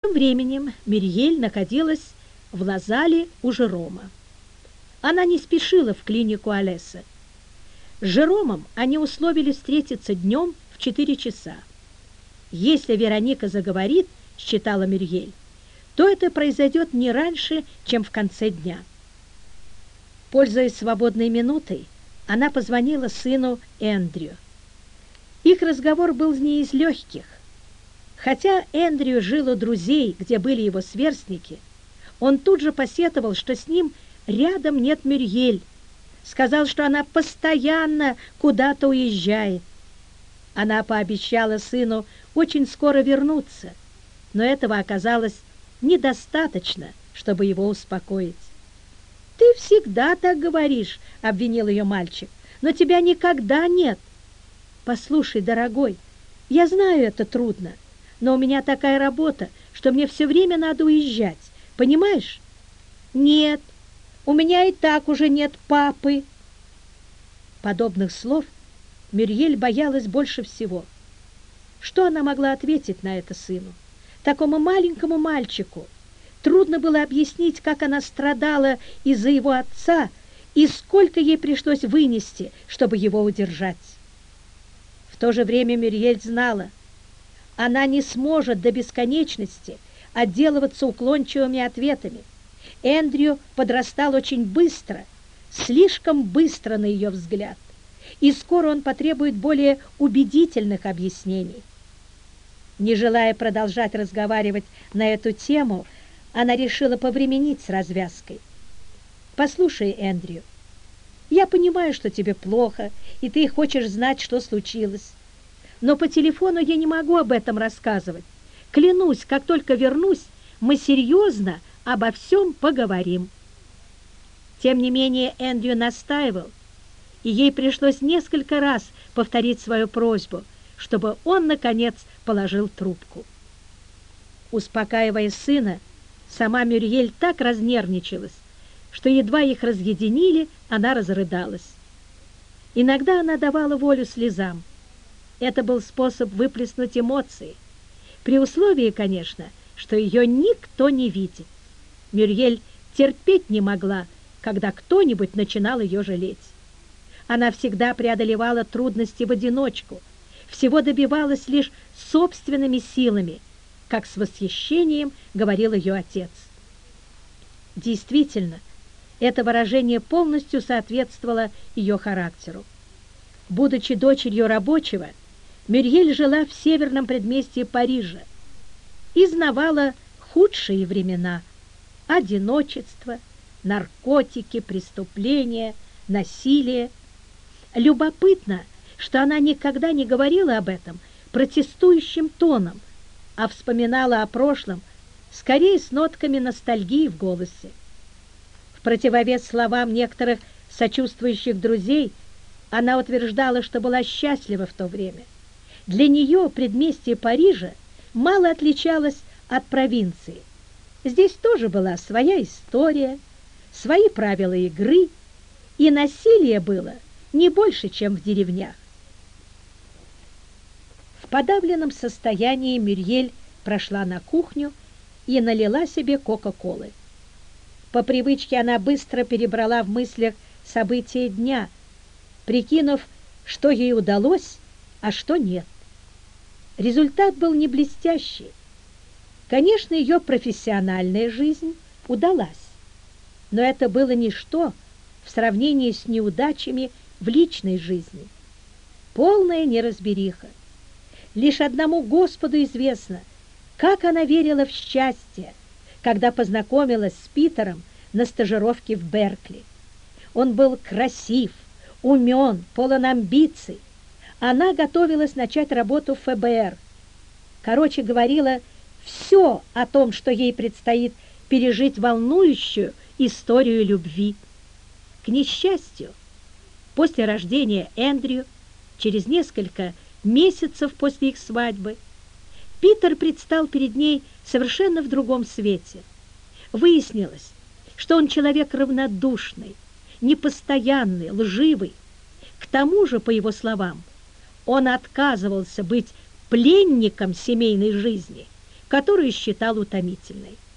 Тем временем Мюриель находилась в Лазале у Жерома. Она не спешила в клинику Алеса. С Жеромом они условились встретиться днем в 4 часа. «Если Вероника заговорит, — считала Мюриель, — то это произойдет не раньше, чем в конце дня». Пользуясь свободной минутой, она позвонила сыну Эндрю. Их разговор был не из легких. Хотя Эндрю жил у друзей, где были его сверстники, он тут же посетовал, что с ним рядом нет Мюриель. Сказал, что она постоянно куда-то уезжает. Она пообещала сыну очень скоро вернуться, но этого оказалось недостаточно, чтобы его успокоить. «Ты всегда так говоришь», — обвинил ее мальчик, «но тебя никогда нет». «Послушай, дорогой, я знаю, это трудно, но у меня такая работа, что мне все время надо уезжать, понимаешь?» «Нет, у меня и так уже нет папы». Подобных слов Мюриель боялась больше всего. Что она могла ответить на это сыну? Такому маленькому мальчику трудно было объяснить, как она страдала из-за его отца и сколько ей пришлось вынести, чтобы его удержать. В то же время Мюриель знала, она не сможет до бесконечности отделываться уклончивыми ответами. Эндрю подрастал очень быстро, слишком быстро на ее взгляд, и скоро он потребует более убедительных объяснений. Не желая продолжать разговаривать на эту тему, она решила повременить с развязкой. «Послушай, Эндрю, я понимаю, что тебе плохо, и ты хочешь знать, что случилось. Но по телефону я не могу об этом рассказывать. Клянусь, как только вернусь, мы серьезно обо всем поговорим». Тем не менее Эндрю настаивал, и ей пришлось несколько раз повторить свою просьбу, чтобы он, наконец, положил трубку. Успокаивая сына, сама Мюриель так разнервничалась, что едва их разъединили, она разрыдалась. Иногда она давала волю слезам. Это был способ выплеснуть эмоции, при условии, конечно, что ее никто не видит. Мюриель терпеть не могла, когда кто-нибудь начинал ее жалеть. Она всегда преодолевала трудности в одиночку, всего добивалась лишь собственными силами, как с восхищением говорил ее отец. Действительно, это выражение полностью соответствовало ее характеру. Будучи дочерью рабочего, Мюриель жила в северном предместье Парижа и знавала худшие времена: одиночество, наркотики, преступления, насилие. Любопытно, что она никогда не говорила об этом протестующим тоном, а вспоминала о прошлом скорее с нотками ностальгии в голосе. В противовес словам некоторых сочувствующих друзей, она утверждала, что была счастлива в то время. Для нее предместье Парижа мало отличалось от провинции. Здесь тоже была своя история, свои правила игры, и насилие было не больше, чем в деревнях. В подавленном состоянии Мюриель прошла на кухню и налила себе кока-колы. По привычке она быстро перебрала в мыслях события дня, прикинув, что ей удалось, а что нет. Результат был не блестящий. Конечно, ее профессиональная жизнь удалась, но это было ничто в сравнении с неудачами в личной жизни. Полная неразбериха. Лишь одному Господу известно, как она верила в счастье, когда познакомилась с Питером на стажировке в Беркли. Он был красив, умен, полон амбиций. Она готовилась начать работу в ФБР. Короче, говорила все о том, что ей предстоит пережить волнующую историю любви. К несчастью, после рождения Эндрю, через несколько месяцев после их свадьбы, Питер предстал перед ней совершенно в другом свете. Выяснилось, что он человек равнодушный, непостоянный, лживый. К тому же, по его словам, он отказывался быть пленником семейной жизни, которую считал утомительной.